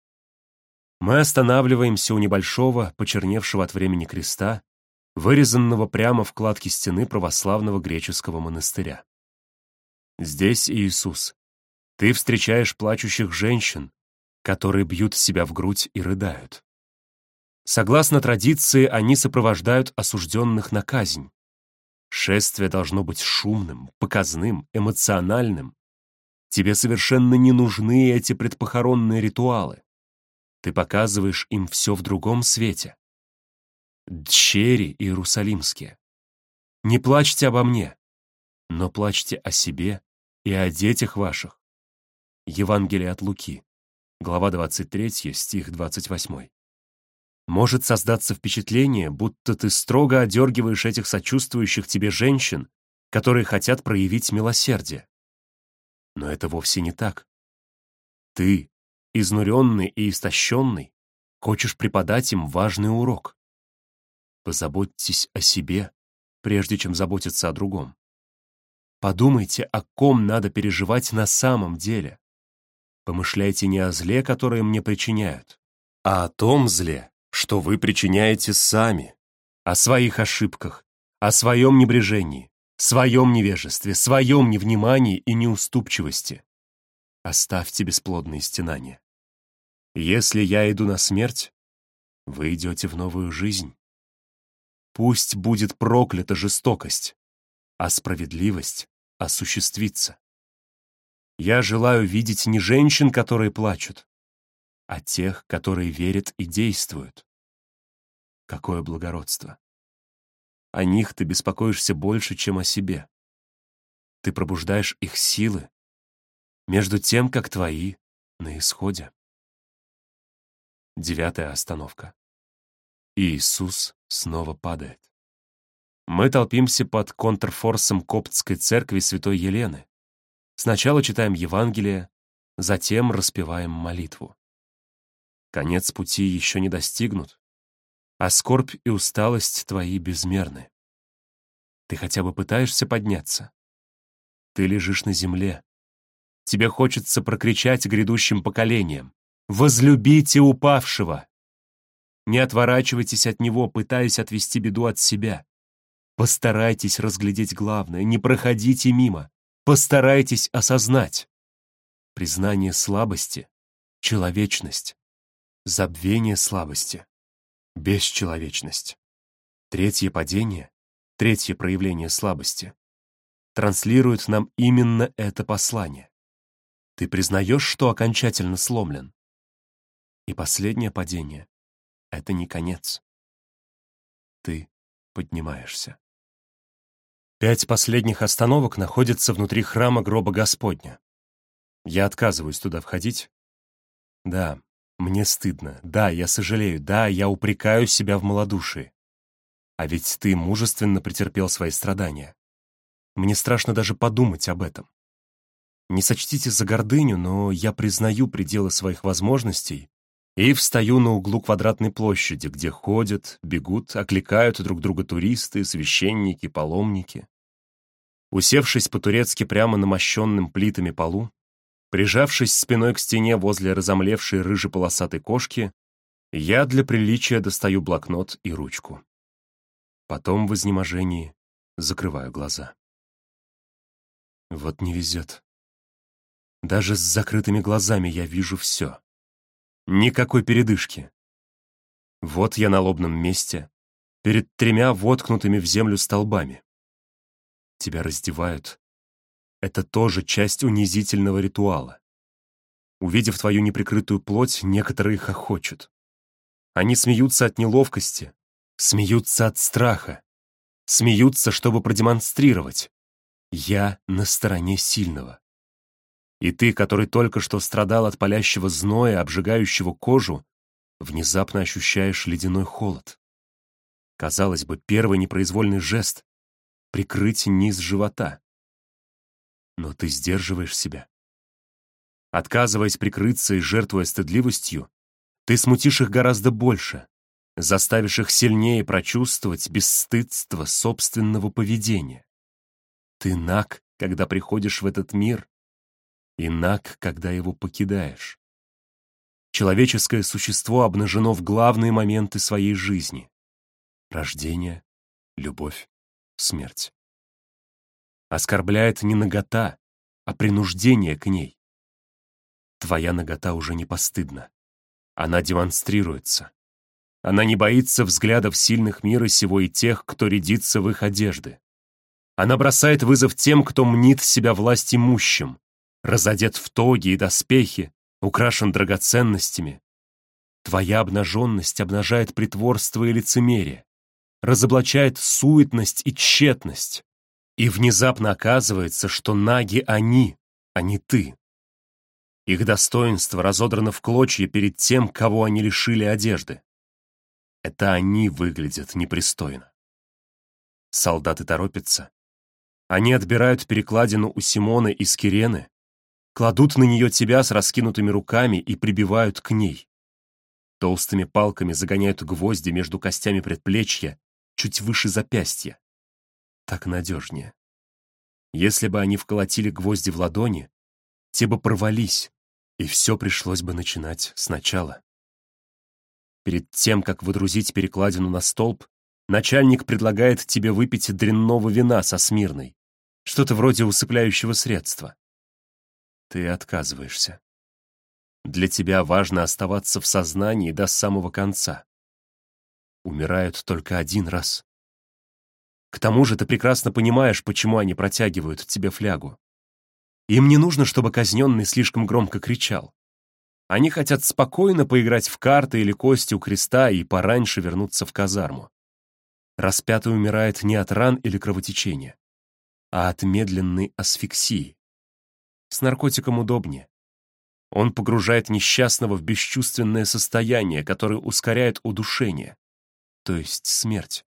Мы останавливаемся у небольшого, почерневшего от времени креста, вырезанного прямо в кладке стены православного греческого монастыря. Здесь, Иисус, ты встречаешь плачущих женщин, которые бьют себя в грудь и рыдают. Согласно традиции, они сопровождают осужденных на казнь. Шествие должно быть шумным, показным, эмоциональным. Тебе совершенно не нужны эти предпохоронные ритуалы. Ты показываешь им все в другом свете. Дщери иерусалимские, не плачьте обо мне, но плачьте о себе и о детях ваших. Евангелие от Луки, глава двадцать третья, стих двадцать восьмой. Может создаться впечатление, будто ты строго одергиваешь этих сочувствующих тебе женщин, которые хотят проявить милосердие. Но это вовсе не так. Ты, изнуренный и истощенный, хочешь преподать им важный урок. Позаботьтесь о себе, прежде чем заботиться о другом. Подумайте, о ком надо переживать на самом деле. Помышляйте не о зле, которое мне причиняют, а о том зле, что вы причиняете сами, о своих ошибках, о своем небрежении, своем невежестве, своем невнимании и неуступчивости. Оставьте бесплодные стенания. Если я иду на смерть, вы идете в новую жизнь. Пусть будет проклята жестокость, а справедливость осуществится. Я желаю видеть не женщин, которые плачут, а тех, которые верят и действуют. Какое благородство! О них ты беспокоишься больше, чем о себе. Ты пробуждаешь их силы, между тем, как твои на исходе. Девятая остановка. И Иисус снова падает. Мы толпимся под контрфорсом Коптской церкви святой Елены. Сначала читаем Евангелие, затем распеваем молитву. Конец пути еще не достигнут, а скорбь и усталость твои безмерны. Ты хотя бы пытаешься подняться? Ты лежишь на земле. Тебе хочется прокричать грядущим поколениям: «Возлюбите упавшего!» Не отворачивайтесь от него, пытаясь отвести беду от себя. Постарайтесь разглядеть главное, не проходите мимо. Постарайтесь осознать. Признание слабости — человечность. Забвение слабости — бесчеловечность. Третье падение, третье проявление слабости транслирует нам именно это послание. Ты признаешь, что окончательно сломлен? И последнее падение — это не конец. Ты поднимаешься. Пять последних остановок находятся внутри храма гроба Господня. Я отказываюсь туда входить. Да, мне стыдно. Да, я сожалею. Да, я упрекаю себя в малодушии. А ведь ты мужественно претерпел свои страдания. Мне страшно даже подумать об этом. Не сочтите за гордыню, но я признаю пределы своих возможностей и встаю на углу Квадратной площади, где ходят, бегут, окликают друг друга туристы, священники, паломники. Усевшись по-турецки прямо на мощенном плитами полу, прижавшись спиной к стене возле разомлевшей рыжеполосатой кошки, я для приличия достаю блокнот и ручку. Потом в изнеможении закрываю глаза. Вот не везет. Даже с закрытыми глазами я вижу все. Никакой передышки. Вот я на лобном месте, перед тремя воткнутыми в землю столбами. Тебя раздевают. Это тоже часть унизительного ритуала. Увидев твою неприкрытую плоть, некоторые хохочут. Они смеются от неловкости, смеются от страха, смеются, чтобы продемонстрировать: я на стороне сильного. И ты, который только что страдал от палящего зноя, обжигающего кожу, внезапно ощущаешь ледяной холод. Казалось бы, первый непроизвольный жест — прикрыть низ живота. Но ты сдерживаешь себя. Отказываясь прикрыться и жертвуя стыдливостью, ты смутишь их гораздо больше, заставишь их сильнее прочувствовать бесстыдство собственного поведения. Ты наг, когда приходишь в этот мир, и наг, когда его покидаешь. Человеческое существо обнажено в главные моменты своей жизни — рождение, любовь, смерть. Оскорбляет не нагота, а принуждение к ней. Твоя нагота уже не постыдна. Она демонстрируется. Она не боится взглядов сильных мира сего и тех, кто рядится в их одежды. Она бросает вызов тем, кто мнит себя власть имущим, разодет в тоги и доспехи, украшен драгоценностями. Твоя обнаженность обнажает притворство и лицемерие, разоблачает суетность и тщетность. И внезапно оказывается, что наги они, а не ты. Их достоинство разодрано в клочья перед тем, кого они лишили одежды. Это они выглядят непристойно. Солдаты торопятся. Они отбирают перекладину у Симона из Кирены, кладут на нее тебя с раскинутыми руками и прибивают к ней. Толстыми палками загоняют гвозди между костями предплечья, чуть выше запястья. Так надежнее. Если бы они вколотили гвозди в ладони, те бы порвались, и все пришлось бы начинать сначала. Перед тем, как выдрузить перекладину на столб, начальник предлагает тебе выпить дрянного вина со Смирной, что-то вроде усыпляющего средства. Ты отказываешься. Для тебя важно оставаться в сознании до самого конца. Умирают только один раз. К тому же ты прекрасно понимаешь, почему они протягивают тебе флягу. Им не нужно, чтобы казненный слишком громко кричал. Они хотят спокойно поиграть в карты или кости у креста и пораньше вернуться в казарму. Распятый умирает не от ран или кровотечения, а от медленной асфиксии. С наркотиком удобнее. Он погружает несчастного в бесчувственное состояние, которое ускоряет удушение. то есть смерть.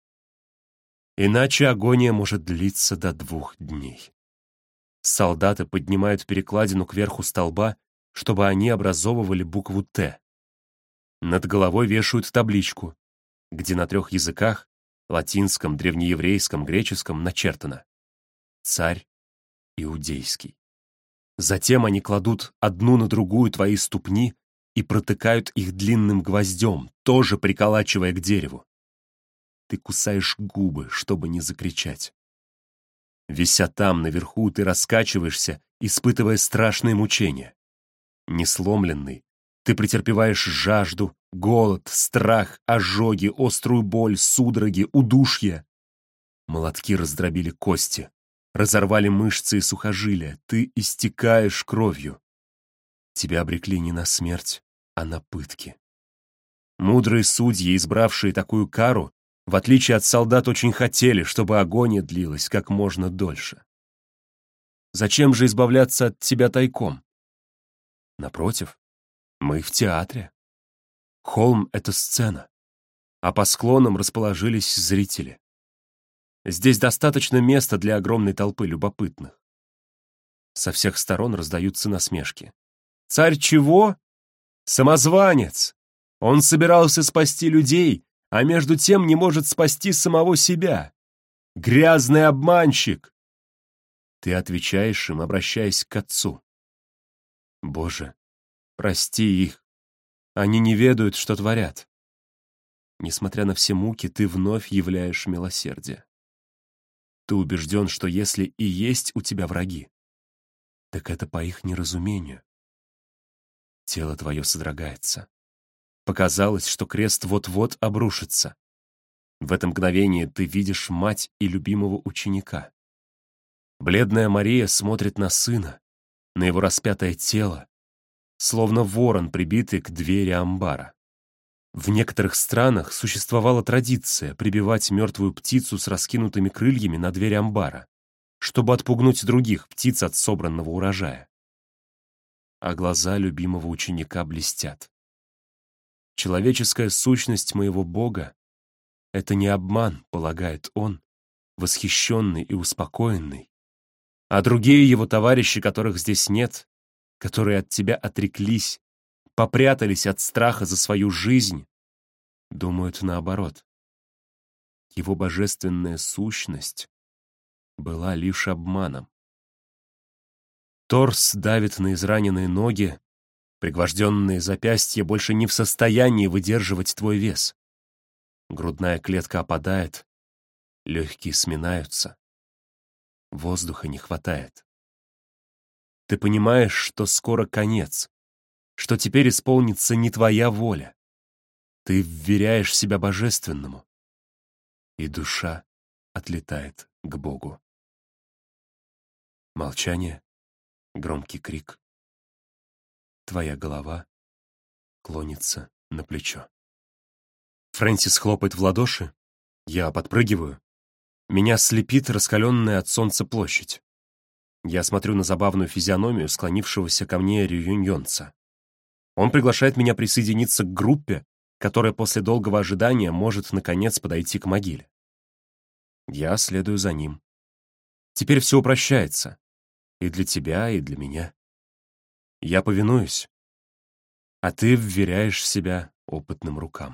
Иначе агония может длиться до двух дней. Солдаты поднимают перекладину кверху столба, чтобы они образовывали букву «Т». Над головой вешают табличку, где на трех языках — латинском, древнееврейском, греческом — начертано «Царь Иудейский». Затем они кладут одну на другую твои ступни и протыкают их длинным гвоздем, тоже приколачивая к дереву. Ты кусаешь губы, чтобы не закричать. Вися там, наверху, ты раскачиваешься, испытывая страшные мучения. Несломленный, ты претерпеваешь жажду, голод, страх, ожоги, острую боль, судороги, удушье. Молотки раздробили кости, разорвали мышцы и сухожилия, ты истекаешь кровью. Тебя обрекли не на смерть, а на пытки. Мудрые судьи, избравшие такую кару, в отличие от солдат, очень хотели, чтобы агония длилась как можно дольше. Зачем же избавляться от тебя тайком? Напротив, мы в театре. Холм — это сцена, а по склонам расположились зрители. Здесь достаточно места для огромной толпы любопытных. Со всех сторон раздаются насмешки. Царь чего? Самозванец! Он собирался спасти людей, а между тем не может спасти самого себя. Грязный обманщик! Ты отвечаешь им, обращаясь к Отцу. Боже, прости их. Они не ведают, что творят. Несмотря на все муки, ты вновь являешь милосердие. Ты убежден, что если и есть у тебя враги, так это по их неразумению. Тело твое содрогается. Показалось, что крест вот-вот обрушится. В это мгновение ты видишь мать и любимого ученика. Бледная Мария смотрит на сына, на его распятое тело, словно ворон, прибитый к двери амбара. В некоторых странах существовала традиция прибивать мертвую птицу с раскинутыми крыльями на дверь амбара, чтобы отпугнуть других птиц от собранного урожая. А глаза любимого ученика блестят. Человеческая сущность моего Бога — это не обман, полагает он, восхищенный и успокоенный, а другие его товарищи, которых здесь нет, которые от тебя отреклись, попрятались от страха за свою жизнь, думают наоборот. Его божественная сущность была лишь обманом. Торс давит на израненные ноги, пригвожденные запястья больше не в состоянии выдерживать твой вес. Грудная клетка опадает, легкие сминаются, воздуха не хватает. Ты понимаешь, что скоро конец, что теперь исполнится не твоя воля. Ты вверяешь себя божественному, и душа отлетает к Богу. Молчание, громкий крик. Твоя голова клонится на плечо. Фрэнсис хлопает в ладоши, я подпрыгиваю. Меня слепит раскаленная от солнца площадь. Я смотрю на забавную физиономию склонившегося ко мне реюньонца. Он приглашает меня присоединиться к группе, которая после долгого ожидания может, наконец, подойти к могиле. Я следую за ним. Теперь все упрощается. И для тебя, и для меня. Я повинуюсь, а ты вверяешь себя опытным рукам.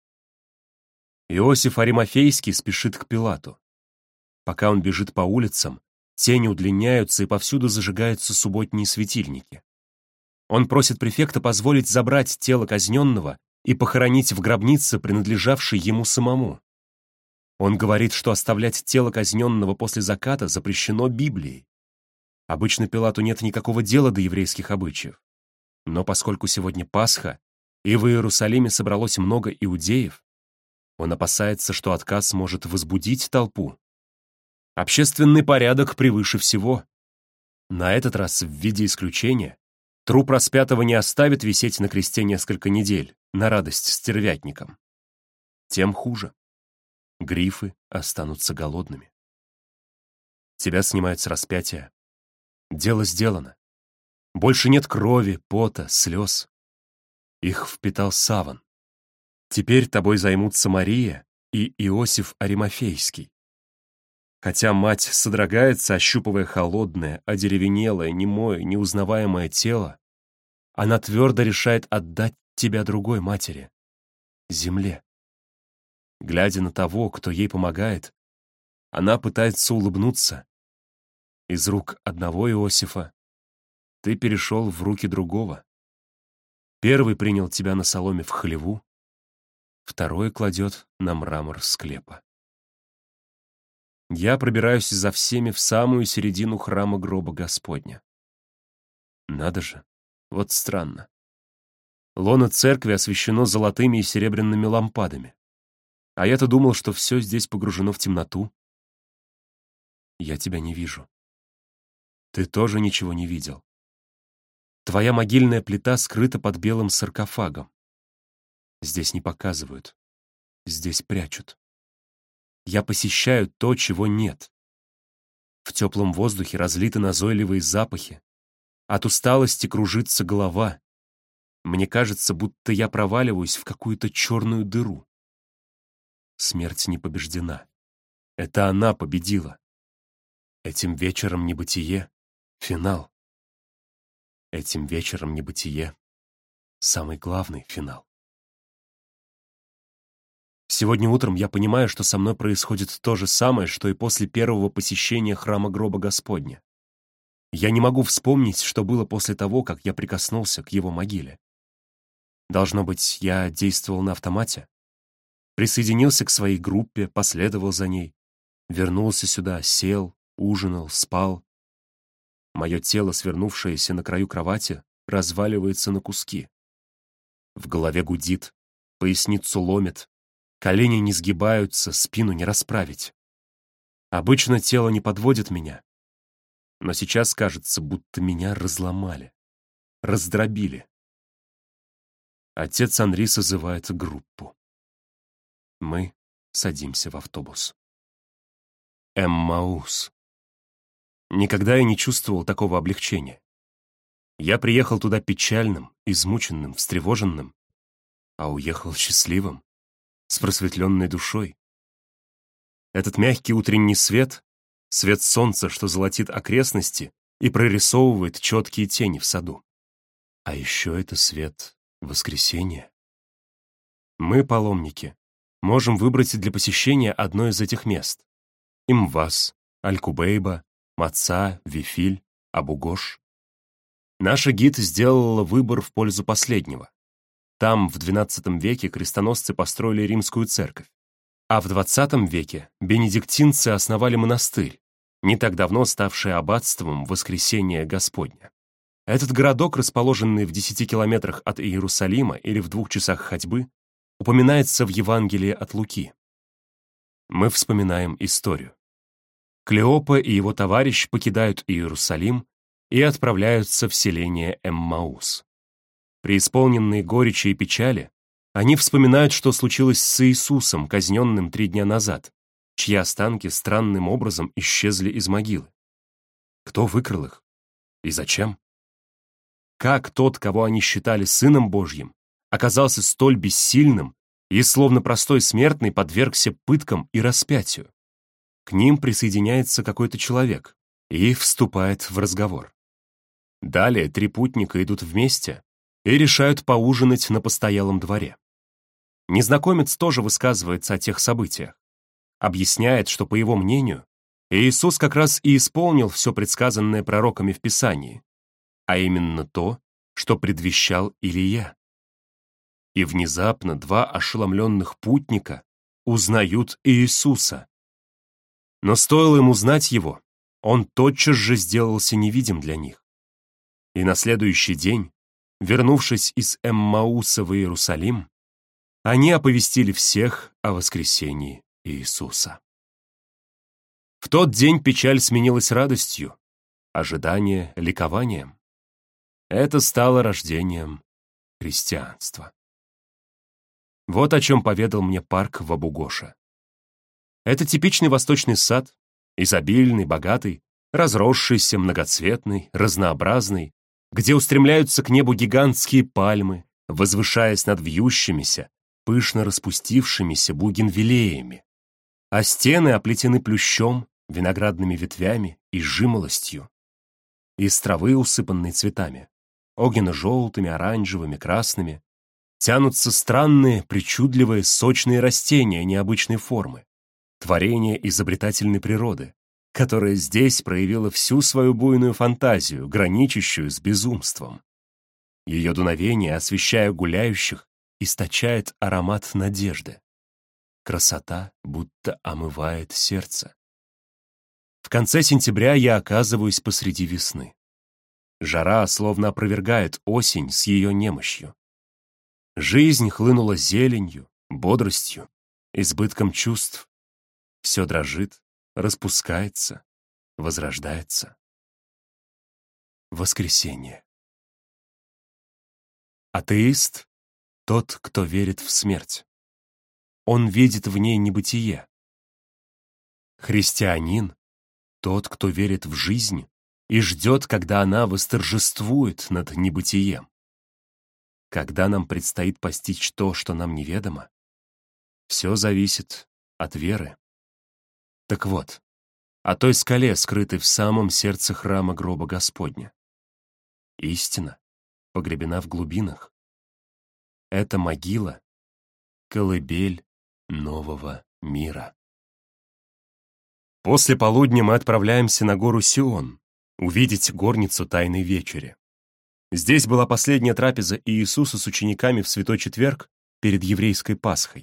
Иосиф Аримафейский спешит к Пилату. Пока он бежит по улицам, тени удлиняются и повсюду зажигаются субботние светильники. Он просит префекта позволить забрать тело казненного и похоронить в гробнице, принадлежавшей ему самому. Он говорит, что оставлять тело казненного после заката запрещено Библией. Обычно Пилату нет никакого дела до еврейских обычаев. Но поскольку сегодня Пасха, и в Иерусалиме собралось много иудеев, он опасается, что отказ может возбудить толпу. Общественный порядок превыше всего. На этот раз, в виде исключения, труп распятого не оставит висеть на кресте несколько недель, на радость стервятникам. Тем хуже. Грифы останутся голодными. Тебя снимают с распятия. Дело сделано. Больше нет крови, пота, слез. Их впитал саван. Теперь тобой займутся Мария и Иосиф Аримафейский. Хотя мать содрогается, ощупывая холодное, одеревенелое, немое, неузнаваемое тело, она твердо решает отдать тебя другой матери — земле. Глядя на того, кто ей помогает, она пытается улыбнуться. Из рук одного Иосифа ты перешел в руки другого. Первый принял тебя на соломе в хлеву, второй кладет на мрамор склепа. Я пробираюсь за всеми в самую середину храма гроба Господня. Надо же, вот странно. Лоно церкви освещено золотыми и серебряными лампадами. А я-то думал, что все здесь погружено в темноту. Я тебя не вижу. Ты тоже ничего не видел. Твоя могильная плита скрыта под белым саркофагом. Здесь не показывают. Здесь прячут. Я посещаю то, чего нет. В теплом воздухе разлиты назойливые запахи. От усталости кружится голова. Мне кажется, будто я проваливаюсь в какую-то черную дыру. Смерть не побеждена. Это она победила. Этим вечером небытие — финал. Этим вечером небытие — самый главный финал. Сегодня утром я понимаю, что со мной происходит то же самое, что и после первого посещения храма гроба Господня. Я не могу вспомнить, что было после того, как я прикоснулся к его могиле. Должно быть, я действовал на автомате. Присоединился к своей группе, последовал за ней, вернулся сюда, сел, ужинал, спал. Мое тело, свернувшееся на краю кровати, разваливается на куски. В голове гудит, поясницу ломит, колени не сгибаются, спину не расправить. Обычно тело не подводит меня, но сейчас кажется, будто меня разломали, раздробили. Отец Анри созывает группу. Мы садимся в автобус. Эммаус. Никогда я не чувствовал такого облегчения. Я приехал туда печальным, измученным, встревоженным, а уехал счастливым, с просветленной душой. Этот мягкий утренний свет, свет солнца, что золотит окрестности и прорисовывает четкие тени в саду. А еще это свет воскресения. Мы, паломники, можем выбрать для посещения одно из этих мест. Имвас, Аль-Кубейба, Маца, Вифиль, Абу-Гош. Наша гид сделала выбор в пользу последнего. Там в двенадцатом веке крестоносцы построили римскую церковь, а в двадцатом веке бенедиктинцы основали монастырь, не так давно ставший аббатством Воскресения Господня. Этот городок, расположенный в десяти километрах от Иерусалима или в двух часах ходьбы, упоминается в Евангелии от Луки. Мы вспоминаем историю. Клеопа и его товарищ покидают Иерусалим и отправляются в селение Эммаус. Преисполненные горечи и печали, они вспоминают, что случилось с Иисусом, казненным три дня назад, чьи останки странным образом исчезли из могилы. Кто выкрал их? И зачем? Как тот, кого они считали Сыном Божьим, оказался столь бессильным и, словно простой смертный, подвергся пыткам и распятию? К ним присоединяется какой-то человек и вступает в разговор. Далее три путника идут вместе и решают поужинать на постоялом дворе. Незнакомец тоже высказывается о тех событиях. Объясняет, что, по его мнению, Иисус как раз и исполнил все предсказанное пророками в Писании, а именно то, что предвещал Илия. И внезапно два ошеломленных путника узнают Иисуса. Но стоило им узнать его, он тотчас же сделался невидим для них. И на следующий день, вернувшись из Эммауса в Иерусалим, они оповестили всех о воскресении Иисуса. В тот день печаль сменилась радостью, ожидание — ликованием. Это стало рождением христианства. Вот о чем поведал мне парк в Абу-Гоше. Это типичный восточный сад, изобильный, богатый, разросшийся, многоцветный, разнообразный, где устремляются к небу гигантские пальмы, возвышаясь над вьющимися, пышно распустившимися бугенвиллеями, а стены оплетены плющом, виноградными ветвями и жимолостью. Из травы, усыпанной цветами, огненно-желтыми, оранжевыми, красными, тянутся странные, причудливые, сочные растения необычной формы, творение изобретательной природы, которая здесь проявила всю свою буйную фантазию, граничащую с безумством. Ее дуновение, освещая гуляющих, источает аромат надежды. Красота будто омывает сердце. В конце сентября я оказываюсь посреди весны. Жара словно опровергает осень с ее немощью. Жизнь хлынула зеленью, бодростью, избытком чувств. Все дрожит, распускается, возрождается. Воскресенье. Атеист — тот, кто верит в смерть. Он видит в ней небытие. Христианин — тот, кто верит в жизнь и ждет, когда она восторжествует над небытием. Когда нам предстоит постичь то, что нам неведомо, все зависит от веры. Так вот, о той скале, скрытой в самом сердце храма гроба Господня. Истина погребена в глубинах. Это могила — колыбель нового мира. После полудня мы отправляемся на гору Сион, увидеть горницу Тайной Вечери. Здесь была последняя трапеза Иисуса с учениками в Святой Четверг перед еврейской Пасхой.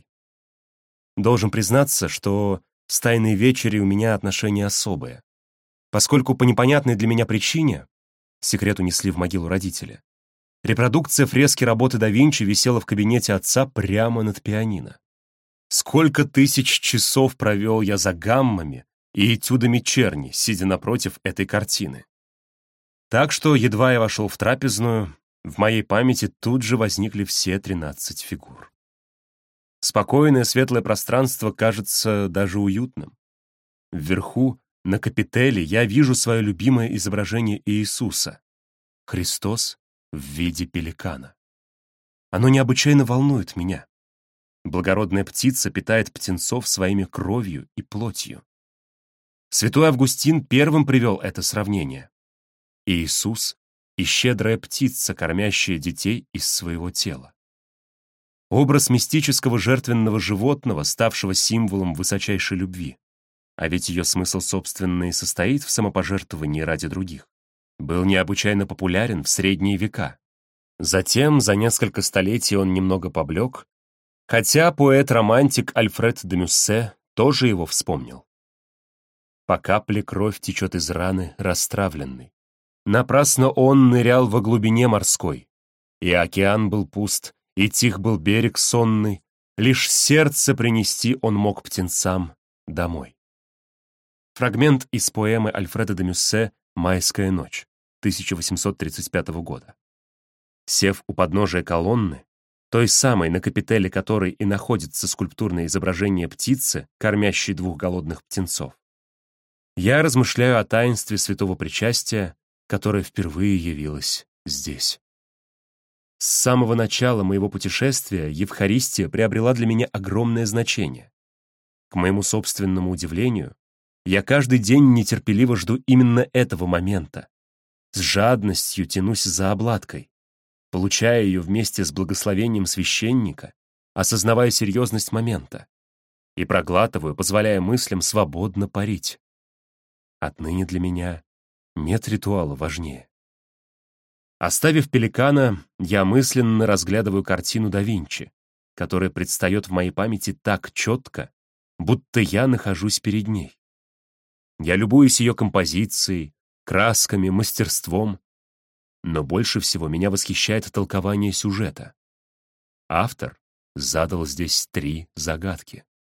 Должен признаться, что с Тайной Вечерей у меня отношения особые, поскольку по непонятной для меня причине, секрет унесли в могилу родители, репродукция фрески работы да Винчи висела в кабинете отца прямо над пианино. Сколько тысяч часов провел я за гаммами и этюдами Черни, сидя напротив этой картины. Так что, едва я вошел в трапезную, в моей памяти тут же возникли все тринадцать фигур. Спокойное светлое пространство кажется даже уютным. Вверху, на капителе, я вижу свое любимое изображение Иисуса — Христос в виде пеликана. Оно необычайно волнует меня. Благородная птица питает птенцов своими кровью и плотью. Святой Августин первым привел это сравнение. Иисус и щедрая птица, кормящая детей из своего тела. Образ мистического жертвенного животного, ставшего символом высочайшей любви, а ведь ее смысл, собственно, и состоит в самопожертвовании ради других, был необычайно популярен в средние века. Затем, за несколько столетий он немного поблек, хотя поэт-романтик Альфред де Мюссе тоже его вспомнил. По капле кровь течет из раны расстравленной. Напрасно он нырял во глубине морской, и океан был пуст, и тих был берег сонный, лишь сердце принести он мог птенцам домой. Фрагмент из поэмы Альфреда де Мюссе «Майская ночь» тысяча восемьсот тридцать пятого года. Сев у подножия колонны, той самой, на капителе которой и находится скульптурное изображение птицы, кормящей двух голодных птенцов, я размышляю о таинстве святого причастия, которое впервые явилось здесь. С самого начала моего путешествия Евхаристия приобрела для меня огромное значение. К моему собственному удивлению, я каждый день нетерпеливо жду именно этого момента. С жадностью тянусь за обладкой, получая ее вместе с благословением священника, осознавая серьезность момента, и проглатываю, позволяя мыслям свободно парить. Отныне для меня нет ритуала важнее. Оставив пеликана, я мысленно разглядываю картину да Винчи, которая предстает в моей памяти так четко, будто я нахожусь перед ней. Я любуюсь ее композицией, красками, мастерством, но больше всего меня восхищает толкование сюжета. Автор задал здесь три загадки.